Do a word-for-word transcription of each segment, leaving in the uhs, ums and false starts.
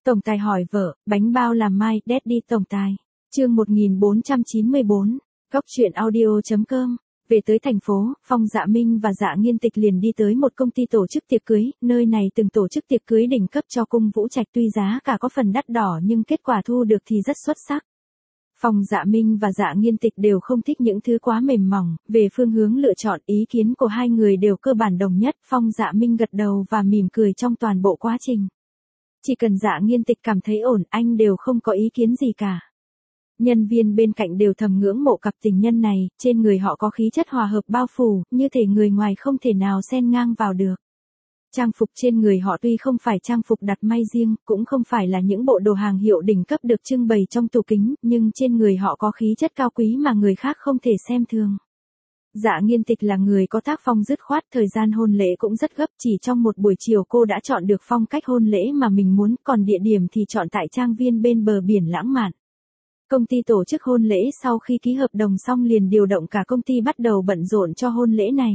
Tổng tài hỏi vợ, bánh bao làm mai, Daddy tổng tài. Chương một nghìn bốn trăm chín mươi bốn, Góc truyện audio chấm com. Về tới thành phố, Phong Dạ Minh và Dạ Nghiên Tịch liền đi tới một công ty tổ chức tiệc cưới, nơi này từng tổ chức tiệc cưới đỉnh cấp cho cung Vũ Trạch, tuy giá cả có phần đắt đỏ nhưng kết quả thu được thì rất xuất sắc. Phong Dạ Minh và Dạ Nghiên Tịch đều không thích những thứ quá mềm mỏng, về phương hướng lựa chọn ý kiến của hai người đều cơ bản đồng nhất. Phong Dạ Minh gật đầu và mỉm cười trong toàn bộ quá trình. Chỉ cần Dạ Nghiên Tịch cảm thấy ổn, anh đều không có ý kiến gì cả. Nhân viên bên cạnh đều thầm ngưỡng mộ cặp tình nhân này, trên người họ có khí chất hòa hợp bao phủ, như thể người ngoài không thể nào xen ngang vào được. Trang phục trên người họ tuy không phải trang phục đặt may riêng, cũng không phải là những bộ đồ hàng hiệu đỉnh cấp được trưng bày trong tủ kính, nhưng trên người họ có khí chất cao quý mà người khác không thể xem thường. Dạ Nghiên Tịch là người có tác phong dứt khoát, thời gian hôn lễ cũng rất gấp, chỉ trong một buổi chiều cô đã chọn được phong cách hôn lễ mà mình muốn, còn địa điểm thì chọn tại trang viên bên bờ biển lãng mạn. Công ty tổ chức hôn lễ sau khi ký hợp đồng xong liền điều động cả công ty bắt đầu bận rộn cho hôn lễ này.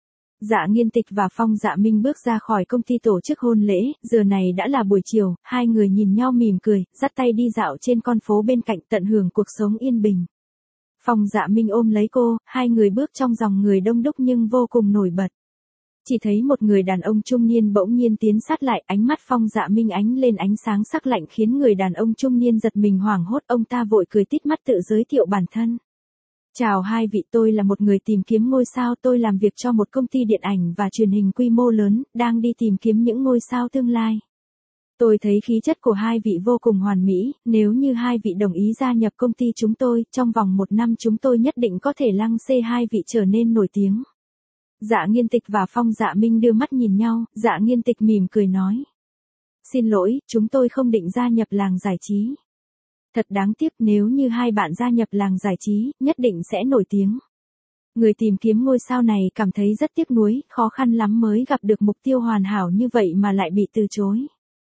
Dạ Nghiên Tịch và Phong Dạ Minh bước ra khỏi công ty tổ chức hôn lễ, giờ này đã là buổi chiều, hai người nhìn nhau mỉm cười, dắt tay đi dạo trên con phố bên cạnh tận hưởng cuộc sống yên bình. Phong Dạ Minh ôm lấy cô, hai người bước trong dòng người đông đúc nhưng vô cùng nổi bật. Chỉ thấy một người đàn ông trung niên bỗng nhiên tiến sát lại, ánh mắt Phong Dạ Minh ánh lên ánh sáng sắc lạnh khiến người đàn ông trung niên giật mình hoảng hốt, ông ta vội cười tít mắt tự giới thiệu bản thân. Chào hai vị, tôi là một người tìm kiếm ngôi sao, tôi làm việc cho một công ty điện ảnh và truyền hình quy mô lớn, đang đi tìm kiếm những ngôi sao tương lai. Tôi thấy khí chất của hai vị vô cùng hoàn mỹ, nếu như hai vị đồng ý gia nhập công ty chúng tôi, trong vòng một năm chúng tôi nhất định có thể lăng xê hai vị trở nên nổi tiếng. Dạ Nghiên Tịch và Phong Dạ Minh đưa mắt nhìn nhau, Dạ Nghiên Tịch mỉm cười nói. Xin lỗi, chúng tôi không định gia nhập làng giải trí. Thật đáng tiếc, nếu như hai bạn gia nhập làng giải trí, nhất định sẽ nổi tiếng. Người tìm kiếm ngôi sao này cảm thấy rất tiếc nuối, khó khăn lắm mới gặp được mục tiêu hoàn hảo như vậy mà lại bị từ chối.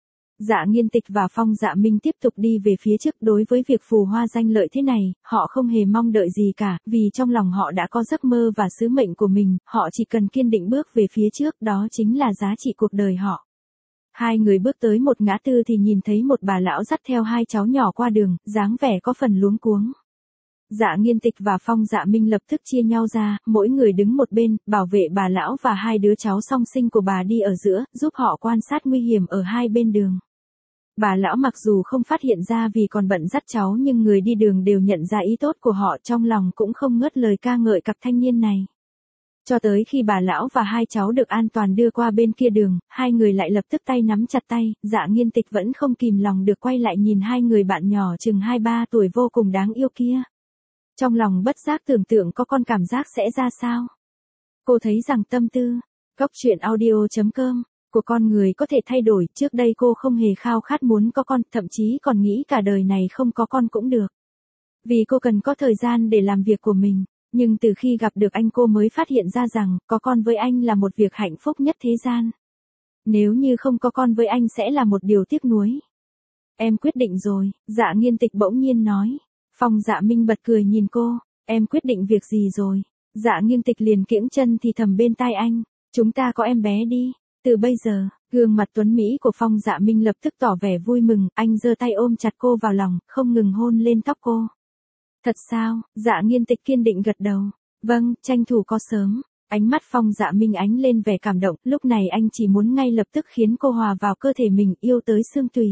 Dạ Nghiên Tịch và Phong Dạ Minh tiếp tục đi về phía trước, đối với việc phù hoa danh lợi thế này, họ không hề mong đợi gì cả, vì trong lòng họ đã có giấc mơ và sứ mệnh của mình, họ chỉ cần kiên định bước về phía trước, đó chính là giá trị cuộc đời họ. Hai người bước tới một ngã tư thì nhìn thấy một bà lão dắt theo hai cháu nhỏ qua đường, dáng vẻ có phần luống cuống. Dạ Nghiên Tịch và Phong Dạ Minh lập tức chia nhau ra, mỗi người đứng một bên, bảo vệ bà lão và hai đứa cháu song sinh của bà đi ở giữa, giúp họ quan sát nguy hiểm ở hai bên đường. Bà lão mặc dù không phát hiện ra vì còn bận dắt cháu nhưng người đi đường đều nhận ra ý tốt của họ, trong lòng cũng không ngớt lời ca ngợi cặp thanh niên này. Cho tới khi bà lão và hai cháu được an toàn đưa qua bên kia đường, hai người lại lập tức tay nắm chặt tay, Dạ Nghiên Tịch vẫn không kìm lòng được quay lại nhìn hai người bạn nhỏ chừng hai ba tuổi vô cùng đáng yêu kia. Trong lòng bất giác tưởng tượng có con cảm giác sẽ ra sao. Cô thấy rằng tâm tư, góc truyện audio chấm com của con người có thể thay đổi, trước đây cô không hề khao khát muốn có con, thậm chí còn nghĩ cả đời này không có con cũng được. Vì cô cần có thời gian để làm việc của mình, nhưng từ khi gặp được anh cô mới phát hiện ra rằng, có con với anh là một việc hạnh phúc nhất thế gian. Nếu như không có con với anh sẽ là một điều tiếc nuối. Em quyết định rồi, Dạ Nghiên Tịch bỗng nhiên nói. Phong Dạ Minh bật cười nhìn cô, em quyết định việc gì rồi? Dạ Nghiên Tịch liền kiễng chân thì thầm bên tai anh, chúng ta có em bé đi. Từ bây giờ, gương mặt tuấn mỹ của Phong Dạ Minh lập tức tỏ vẻ vui mừng, anh giơ tay ôm chặt cô vào lòng, không ngừng hôn lên tóc cô. Thật sao? Dạ Nghiên Tịch kiên định gật đầu. Vâng, tranh thủ có sớm. Ánh mắt Phong Dạ Minh ánh lên vẻ cảm động, lúc này anh chỉ muốn ngay lập tức khiến cô hòa vào cơ thể mình, yêu tới xương tủy.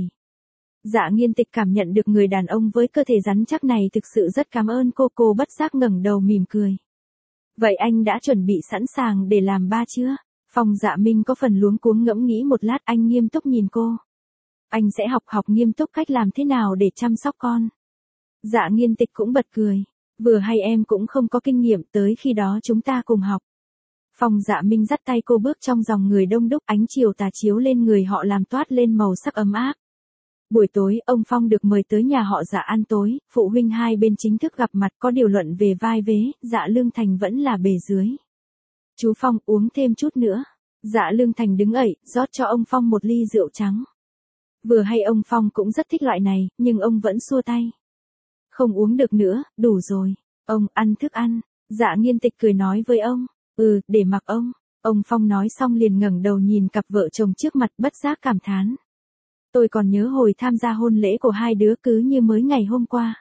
Dạ Nghiên Tịch cảm nhận được người đàn ông với cơ thể rắn chắc này thực sự rất cảm ơn cô, cô bất giác ngẩng đầu mỉm cười. Vậy anh đã chuẩn bị sẵn sàng để làm ba chưa? Phong Dạ Minh có phần luống cuống ngẫm nghĩ một lát, anh nghiêm túc nhìn cô. Anh sẽ học học nghiêm túc cách làm thế nào để chăm sóc con. Dạ Nghiên Tịch cũng bật cười. Vừa hay em cũng không có kinh nghiệm, tới khi đó chúng ta cùng học. Phong Dạ Minh dắt tay cô bước trong dòng người đông đúc, ánh chiều tà chiếu lên người họ làm toát lên màu sắc ấm áp. Buổi tối, ông Phong được mời tới nhà họ Dạ ăn tối, phụ huynh hai bên chính thức gặp mặt, có điều luận về vai vế, Dạ Lương Thành vẫn là bề dưới. Chú Phong, uống thêm chút nữa. Dạ Lương Thành đứng dậy, rót cho ông Phong một ly rượu trắng. Vừa hay ông Phong cũng rất thích loại này, nhưng ông vẫn xua tay. Không uống được nữa, đủ rồi. Ông, ăn thức ăn. Dạ Nghiên Tịch cười nói với ông. Ừ, để mặc ông. Ông Phong nói xong liền ngẩng đầu nhìn cặp vợ chồng trước mặt, bất giác cảm thán. Tôi còn nhớ hồi tham gia hôn lễ của hai đứa cứ như mới ngày hôm qua.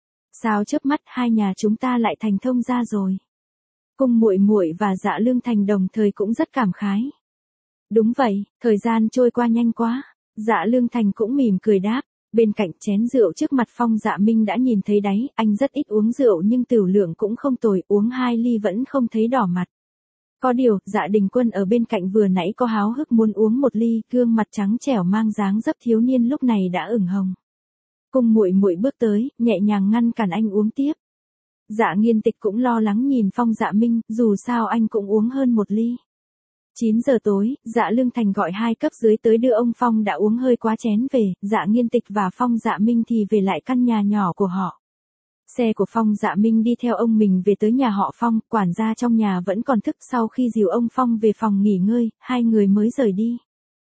Sao chớp mắt hai nhà chúng ta lại thành thông gia rồi. Cung muội muội và Dạ Lương Thành đồng thời cũng rất cảm khái. Đúng vậy, thời gian trôi qua nhanh quá. Dạ Lương Thành cũng mỉm cười đáp. Bên cạnh chén rượu trước mặt Phong Dạ Minh đã nhìn thấy đáy, anh rất ít uống rượu nhưng tửu lượng cũng không tồi, uống hai ly vẫn không thấy đỏ mặt. Có điều, Dạ Đình Quân ở bên cạnh vừa nãy có háo hức muốn uống một ly, gương mặt trắng trẻo mang dáng dấp thiếu niên lúc này đã ửng hồng. Cung muội muội bước tới, nhẹ nhàng ngăn cản anh uống tiếp. Dạ Nghiên Tịch cũng lo lắng nhìn Phong Dạ Minh, dù sao anh cũng uống hơn một ly. chín giờ tối, Dạ Lương Thành gọi hai cấp dưới tới đưa ông Phong đã uống hơi quá chén về, Dạ Nghiên Tịch và Phong Dạ Minh thì về lại căn nhà nhỏ của họ. Xe của Phong Dạ Minh đi theo ông mình về tới nhà họ Phong, quản gia trong nhà vẫn còn thức, sau khi dìu ông Phong về phòng nghỉ ngơi, hai người mới rời đi.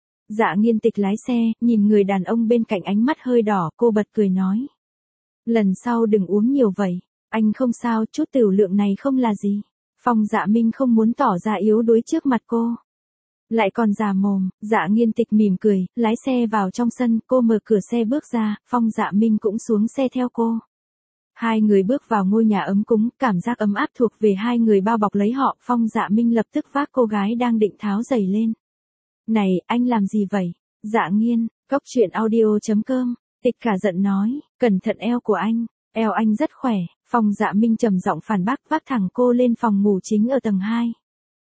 Dạ Nghiên Tịch lái xe, nhìn người đàn ông bên cạnh ánh mắt hơi đỏ, cô bật cười nói. Lần sau đừng uống nhiều vậy, anh không sao, chút tửu lượng này không là gì. Phong Dạ Minh không muốn tỏ ra yếu đuối trước mặt cô. Lại còn già mồm, Dạ Nghiên Tịch mỉm cười, lái xe vào trong sân, cô mở cửa xe bước ra, Phong Dạ Minh cũng xuống xe theo cô. Hai người bước vào ngôi nhà ấm cúng, cảm giác ấm áp thuộc về hai người bao bọc lấy họ, Phong Dạ Minh lập tức vác cô gái đang định tháo giày lên. Này, anh làm gì vậy? Dạ Nghiên, Cốc Truyện Audio chấm com, Tịch cả giận nói, cẩn thận eo của anh, eo anh rất khỏe, Phong Dạ Minh trầm giọng phản bác vác thẳng cô lên phòng ngủ chính ở tầng hai.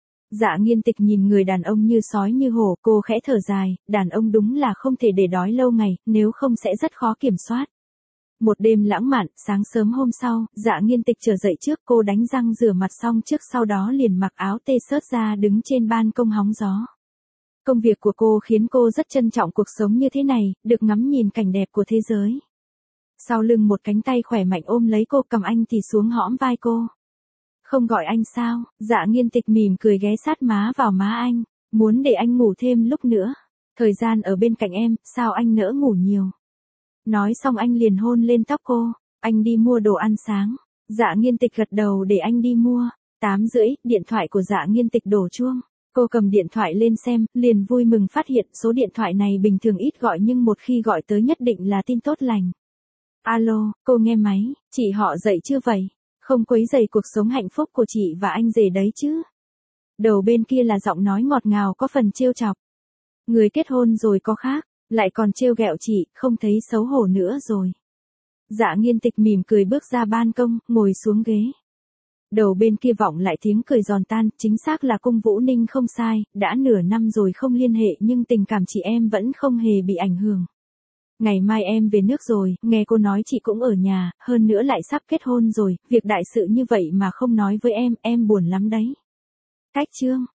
Dạ Nghiên Tịch nhìn người đàn ông như sói như hổ, cô khẽ thở dài, đàn ông đúng là không thể để đói lâu ngày, nếu không sẽ rất khó kiểm soát. Một đêm lãng mạn, sáng sớm hôm sau, Dạ Nghiên Tịch trở dậy trước, cô đánh răng rửa mặt xong trước, sau đó liền mặc áo t-shirt ra đứng trên ban công hóng gió. Công việc của cô khiến cô rất trân trọng cuộc sống như thế này, được ngắm nhìn cảnh đẹp của thế giới. Sau lưng một cánh tay khỏe mạnh ôm lấy cô, cầm anh thì xuống hõm vai cô. Không gọi anh sao? Dạ Nghiên Tịch mỉm cười ghé sát má vào má anh, muốn để anh ngủ thêm lúc nữa. Thời gian ở bên cạnh em, sao anh nỡ ngủ nhiều? Nói xong anh liền hôn lên tóc cô, anh đi mua đồ ăn sáng. Dạ Nghiên Tịch gật đầu để anh đi mua. Tám rưỡi, điện thoại của Dạ Nghiên Tịch đổ chuông. Cô cầm điện thoại lên xem, liền vui mừng phát hiện số điện thoại này bình thường ít gọi nhưng một khi gọi tới nhất định là tin tốt lành. Alo, cô nghe máy, chị họ dậy chưa vậy? Không quấy rầy cuộc sống hạnh phúc của chị và anh rể đấy chứ? Đầu bên kia là giọng nói ngọt ngào có phần trêu chọc. Người kết hôn rồi có khác, lại còn trêu ghẹo chị, không thấy xấu hổ nữa rồi. Dạ Nghiên Tịch mỉm cười bước ra ban công, ngồi xuống ghế. Đầu bên kia vọng lại tiếng cười giòn tan, chính xác là Cung Vũ Ninh không sai, đã nửa năm rồi không liên hệ nhưng tình cảm chị em vẫn không hề bị ảnh hưởng. Ngày mai em về nước rồi, nghe cô nói chị cũng ở nhà, hơn nữa lại sắp kết hôn rồi, việc đại sự như vậy mà không nói với em, em buồn lắm đấy. Cách chương.